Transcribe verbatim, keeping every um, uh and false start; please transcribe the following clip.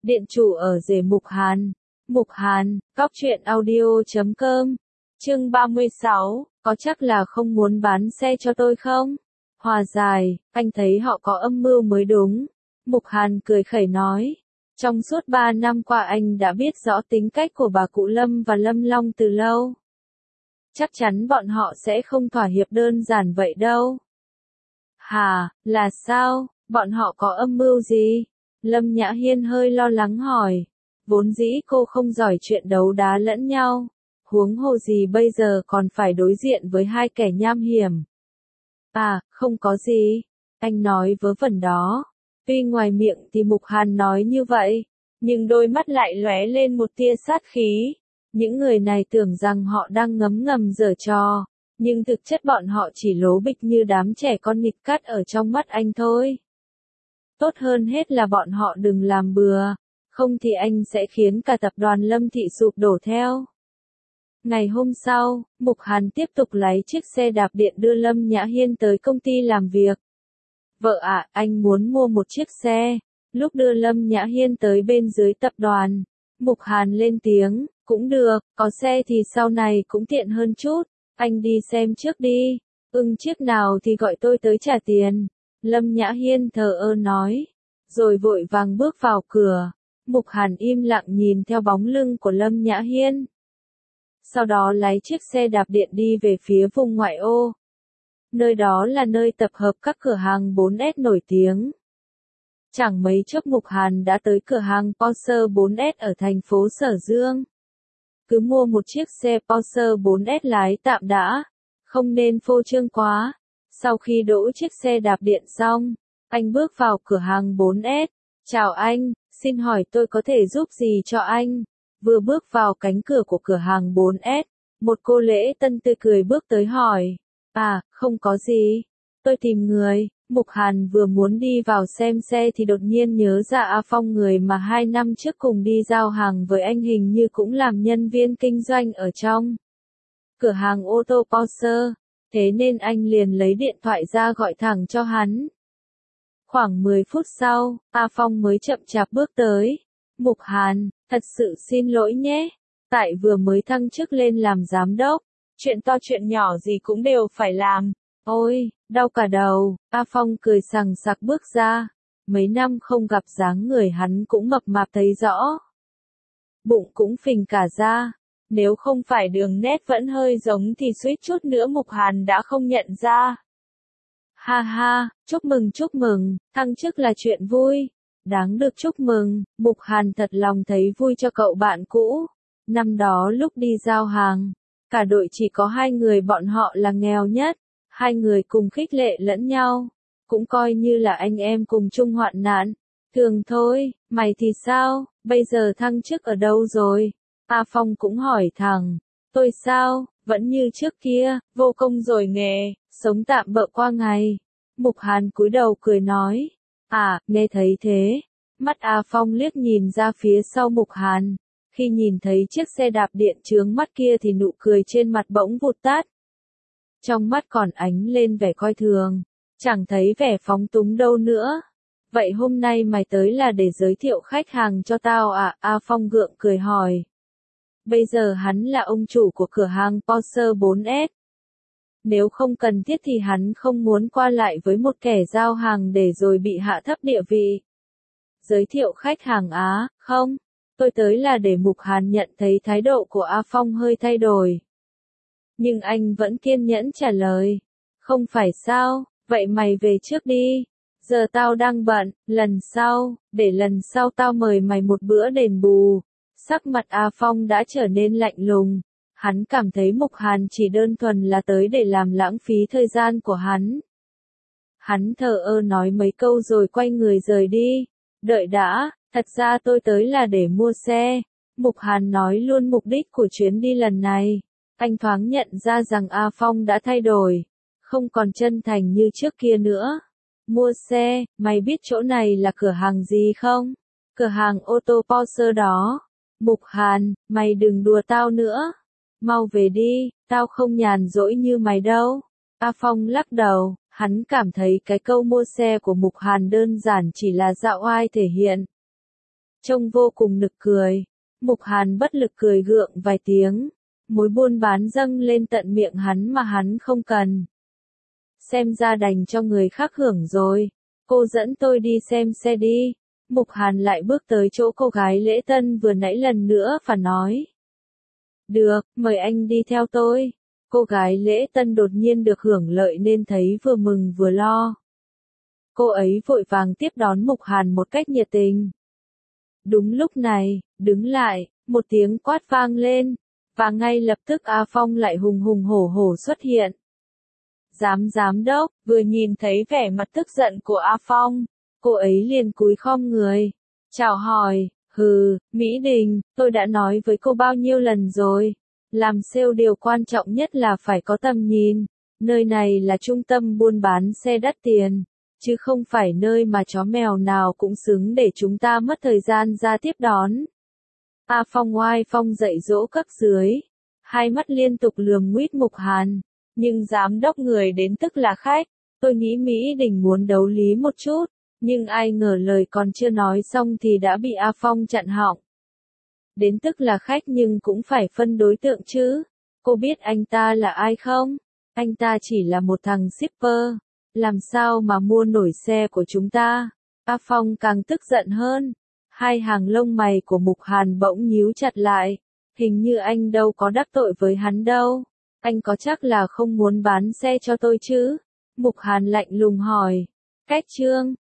Điện chủ ở rể Mục Hàn. Mục Hàn, Cóc truyện audio chấm com. Chương ba mươi sáu, có chắc là không muốn bán xe cho tôi không? Hòa giải, anh thấy họ có âm mưu mới đúng. Mục Hàn cười khẩy nói. Trong suốt ba năm qua anh đã biết rõ tính cách của bà cụ Lâm và Lâm Long từ lâu. Chắc chắn bọn họ sẽ không thỏa hiệp đơn giản vậy đâu. Hà, là sao, bọn họ có âm mưu gì? Lâm Nhã Hiên hơi lo lắng hỏi. Vốn dĩ cô không giỏi chuyện đấu đá lẫn nhau. Huống hồ gì bây giờ còn phải đối diện với hai kẻ nham hiểm. À, không có gì. Anh nói vớ vẩn đó. Tuy ngoài miệng thì Mục Hàn nói như vậy, nhưng đôi mắt lại lóe lên một tia sát khí. Những người này tưởng rằng họ đang ngấm ngầm giở trò, nhưng thực chất bọn họ chỉ lố bịch như đám trẻ con nghịch cắt ở trong mắt anh thôi. Tốt hơn hết là bọn họ đừng làm bừa, không thì anh sẽ khiến cả tập đoàn Lâm Thị sụp đổ theo. Ngày hôm sau, Mục Hàn tiếp tục lấy chiếc xe đạp điện đưa Lâm Nhã Hiên tới công ty làm việc. Vợ ạ, anh muốn mua một chiếc xe. Lúc đưa Lâm Nhã Hiên tới bên dưới tập đoàn, Mục Hàn lên tiếng, cũng được, có xe thì sau này cũng tiện hơn chút, anh đi xem trước đi, ưng chiếc nào thì gọi tôi tới trả tiền. Lâm Nhã Hiên thờ ơ nói, rồi vội vàng bước vào cửa. Mục Hàn im lặng nhìn theo bóng lưng của Lâm Nhã Hiên. Sau đó lái chiếc xe đạp điện đi về phía vùng ngoại ô. Nơi đó là nơi tập hợp các cửa hàng bốn S nổi tiếng. Chẳng mấy chốc Mục Hàn đã tới cửa hàng Porsche bốn S ở thành phố Sở Dương. Cứ mua một chiếc xe Porsche bốn S lái tạm đã, không nên phô trương quá. Sau khi đỗ chiếc xe đạp điện xong, anh bước vào cửa hàng bốn S. Chào anh, xin hỏi tôi có thể giúp gì cho anh? Vừa bước vào cánh cửa của cửa hàng bốn S, một cô lễ tân tươi cười bước tới hỏi. À, không có gì. Tôi tìm người. Mục Hàn vừa muốn đi vào xem xe thì đột nhiên nhớ ra A Phong, người mà hai năm trước cùng đi giao hàng với anh, hình như cũng làm nhân viên kinh doanh ở trong cửa hàng ô tô Porsche. Thế nên anh liền lấy điện thoại ra gọi thẳng cho hắn. Khoảng mười phút sau, A Phong mới chậm chạp bước tới. Mục Hàn, thật sự xin lỗi nhé. Tại vừa mới thăng chức lên làm giám đốc. Chuyện to chuyện nhỏ gì cũng đều phải làm. Ôi, đau cả đầu. A Phong cười sằng sặc bước ra. Mấy năm không gặp dáng người hắn cũng mập mạp thấy rõ. Bụng cũng phình cả ra. Nếu không phải đường nét vẫn hơi giống thì suýt chút nữa Mục Hàn đã không nhận ra. Ha ha, chúc mừng chúc mừng, thăng chức là chuyện vui. Đáng được chúc mừng, Mục Hàn thật lòng thấy vui cho cậu bạn cũ. Năm đó lúc đi giao hàng, cả đội chỉ có hai người bọn họ là nghèo nhất. Hai người cùng khích lệ lẫn nhau, cũng coi như là anh em cùng chung hoạn nạn. Thường thôi, mày thì sao, bây giờ thăng chức ở đâu rồi? A Phong cũng hỏi thẳng. Tôi sao, vẫn như trước kia, vô công rồi nghề, sống tạm bợ qua ngày. Mục Hàn cúi đầu cười nói. À, nghe thấy thế. Mắt A Phong liếc nhìn ra phía sau Mục Hàn. Khi nhìn thấy chiếc xe đạp điện chướng mắt kia thì nụ cười trên mặt bỗng vụt tắt. Trong mắt còn ánh lên vẻ coi thường, chẳng thấy vẻ phóng túng đâu nữa. Vậy hôm nay mày tới là để giới thiệu khách hàng cho tao à? A Phong gượng cười hỏi. Bây giờ hắn là ông chủ của cửa hàng Porsche bốn S. Nếu không cần thiết thì hắn không muốn qua lại với một kẻ giao hàng để rồi bị hạ thấp địa vị. Giới thiệu khách hàng á, không, tôi tới là để Mục Hàn nhận thấy thái độ của A Phong hơi thay đổi. Nhưng anh vẫn kiên nhẫn trả lời. Không phải sao, vậy mày về trước đi. Giờ tao đang bận, lần sau, để lần sau tao mời mày một bữa đền bù. Sắc mặt A Phong đã trở nên lạnh lùng. Hắn cảm thấy Mục Hàn chỉ đơn thuần là tới để làm lãng phí thời gian của hắn. Hắn thờ ơ nói mấy câu rồi quay người rời đi. Đợi đã, thật ra tôi tới là để mua xe. Mục Hàn nói luôn mục đích của chuyến đi lần này. Anh thoáng nhận ra rằng A Phong đã thay đổi, không còn chân thành như trước kia nữa. Mua xe, mày biết chỗ này là cửa hàng gì không? Cửa hàng ô tô Porsche đó. Mục Hàn, mày đừng đùa tao nữa. Mau về đi, tao không nhàn rỗi như mày đâu. A Phong lắc đầu, hắn cảm thấy cái câu mua xe của Mục Hàn đơn giản chỉ là dạo oai thể hiện. trông vô cùng nực cười. Mục Hàn bất lực cười gượng vài tiếng, mối buôn bán dâng lên tận miệng hắn mà hắn không cần. Xem ra đành cho người khác hưởng rồi, cô dẫn tôi đi xem xe đi. Mục Hàn lại bước tới chỗ cô gái lễ tân vừa nãy lần nữa và nói. Được, mời anh đi theo tôi. Cô gái lễ tân đột nhiên được hưởng lợi nên thấy vừa mừng vừa lo. Cô ấy vội vàng tiếp đón Mục Hàn một cách nhiệt tình. Đúng lúc này, đứng lại, một tiếng quát vang lên, và ngay lập tức A Phong lại hùng hùng hổ hổ xuất hiện. Giám giám đốc, vừa nhìn thấy vẻ mặt tức giận của A Phong, cô ấy liền cúi khom người, chào hỏi, hừ, Mỹ Đình, tôi đã nói với cô bao nhiêu lần rồi, làm sale điều quan trọng nhất là phải có tầm nhìn, nơi này là trung tâm buôn bán xe đắt tiền, chứ không phải nơi mà chó mèo nào cũng xứng để chúng ta mất thời gian ra tiếp đón. A Phong oai phong dạy dỗ cấp dưới, hai mắt liên tục lườm nguýt Mục Hàn, nhưng giám đốc người đến tức là khách, tôi nghĩ Mỹ Đình muốn đấu lý một chút, nhưng ai ngờ lời còn chưa nói xong thì đã bị A Phong chặn họng. Đến tức là khách nhưng cũng phải phân đối tượng chứ, cô biết anh ta là ai không? Anh ta chỉ là một thằng shipper, làm sao mà mua nổi xe của chúng ta? A Phong càng tức giận hơn. Hai hàng lông mày của Mục Hàn bỗng nhíu chặt lại. Hình như anh đâu có đắc tội với hắn đâu. Anh có chắc là không muốn bán xe cho tôi chứ? Mục Hàn lạnh lùng hỏi. Cách chương